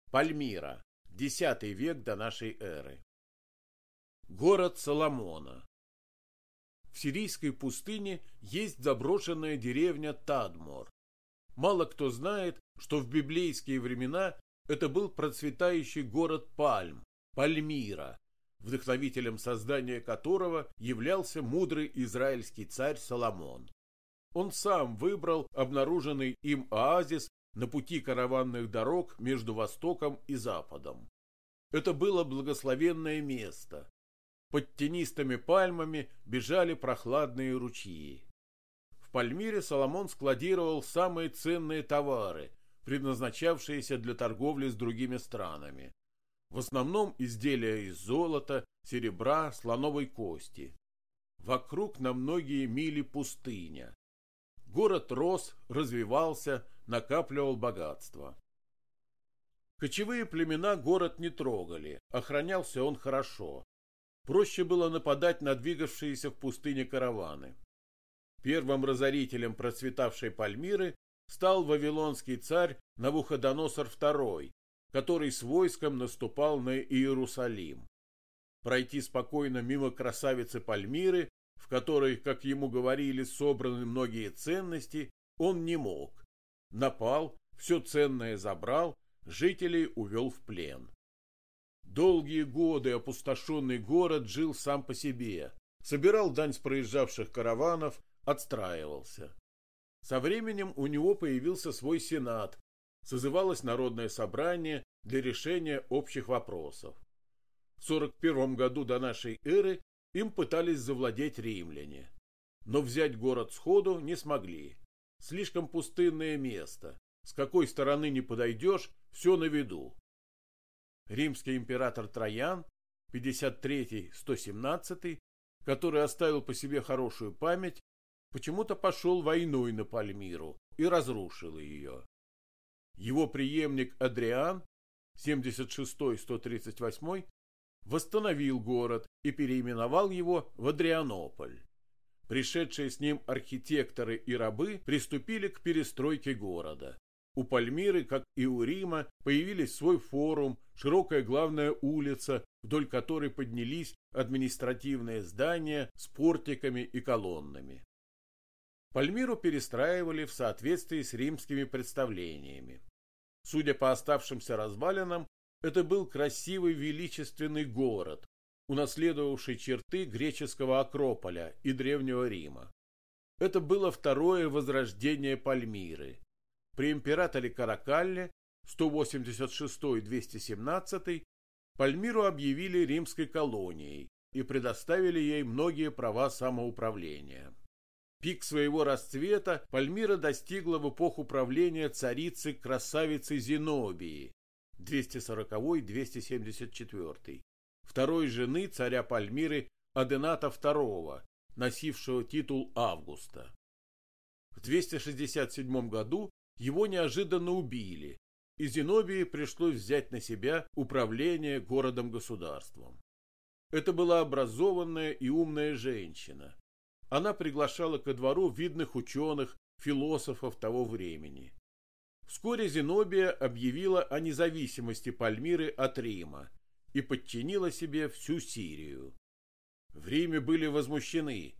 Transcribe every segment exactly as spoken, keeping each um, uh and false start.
Пальмира. десятый век до нашей эры. Город Соломона. В сирийской пустыне есть заброшенная деревня Тадмор. Мало кто знает, что в библейские времена это был процветающий город пальм, Пальмира, вдохновителем создания которого являлся мудрый израильский царь Соломон. Он сам выбрал обнаруженный им оазис на пути караванных дорог между Востоком и Западом. Это было благословенное место. Под тенистыми пальмами бежали прохладные ручьи. В Пальмире Соломон складировал самые ценные товары, предназначавшиеся для торговли с другими странами. В основном изделия из золота, серебра, слоновой кости. Вокруг на многие мили пустыня. Город рос, развивался, накапливал богатство. Кочевые племена город не трогали, охранялся он хорошо. Проще было нападать на двигавшиеся в пустыне караваны. Первым разорителем процветавшей Пальмиры стал вавилонский царь Навуходоносор второй, который с войском наступал на Иерусалим. Пройти спокойно мимо красавицы Пальмиры, в которой, как ему говорили, собраны многие ценности, он не мог. Напал, все ценное забрал, жителей увел в плен. Долгие годы опустошенный город жил сам по себе, собирал дань с проезжавших караванов, отстраивался. Со временем у него появился свой сенат, созывалось народное собрание для решения общих вопросов. В сорок первом году до нашей эры им пытались завладеть римляне, но взять город сходу не смогли. Слишком пустынное место, с какой стороны не подойдешь, все на виду. Римский император Троян, пятьдесят третий — сто семнадцатый, который оставил по себе хорошую память, почему-то пошел войной на Пальмиру и разрушил ее. Его преемник Адриан, семьдесят шестой — сто тридцать восьмой, восстановил город и переименовал его в Адрианополь. Пришедшие с ним архитекторы и рабы приступили к перестройке города. У Пальмиры, как и у Рима, появились свой форум, широкая главная улица, вдоль которой поднялись административные здания с портиками и колоннами. Пальмиру перестраивали в соответствии с римскими представлениями. Судя по оставшимся развалинам, это был красивый величественный город, унаследовавший черты греческого Акрополя и Древнего Рима. Это было второе возрождение Пальмиры. При императоре Каракалле сто восемьдесят шестой — двести семнадцатый Пальмиру объявили римской колонией и предоставили ей многие права самоуправления. Пик своего расцвета Пальмира достигла в эпоху правления царицы-красавицы Зенобии двести сороковой — двести семьдесят четвёртый, второй жены царя Пальмиры Адената второго, носившего титул Августа. В двести шестьдесят седьмом году его неожиданно убили, и Зенобии пришлось взять на себя управление городом-государством. Это была образованная и умная женщина. Она приглашала ко двору видных ученых, философов того времени. Вскоре Зенобия объявила о независимости Пальмиры от Рима и подчинила себе всю Сирию. В Риме были возмущены.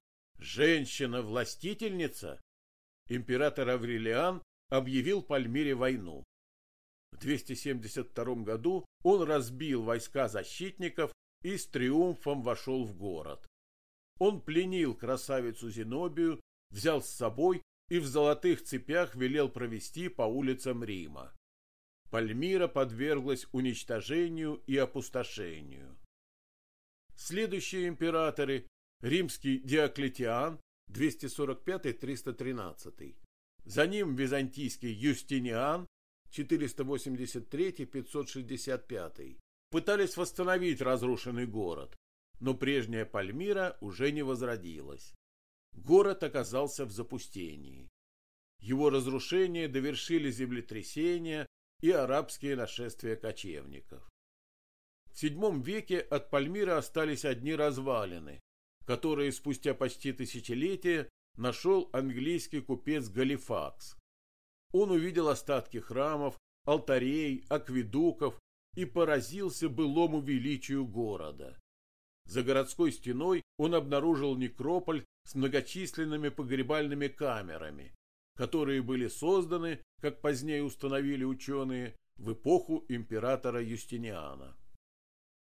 Женщина-властительница? Император Аврелиан объявил Пальмире войну. В двести семьдесят втором году он разбил войска защитников и с триумфом вошел в город. Он пленил красавицу Зенобию, взял с собой и в золотых цепях велел провести по улицам Рима. Пальмира подверглась уничтожению и опустошению. Следующие императоры – римский Диоклетиан двести сорок пятый — триста тринадцатый, за ним византийский Юстиниан четыреста восемьдесят третий — пятьсот шестьдесят пятый, пытались восстановить разрушенный город, но прежняя Пальмира уже не возродилась. Город оказался в запустении. Его разрушение довершили землетрясения и арабские нашествия кочевников. В седьмом веке от Пальмиры остались одни развалины, которые спустя почти тысячелетие нашел английский купец Галифакс. Он увидел остатки храмов, алтарей, акведуков и поразился былому величию города. За городской стеной он обнаружил некрополь с многочисленными погребальными камерами, которые были созданы, как позднее установили ученые, в эпоху императора Юстиниана.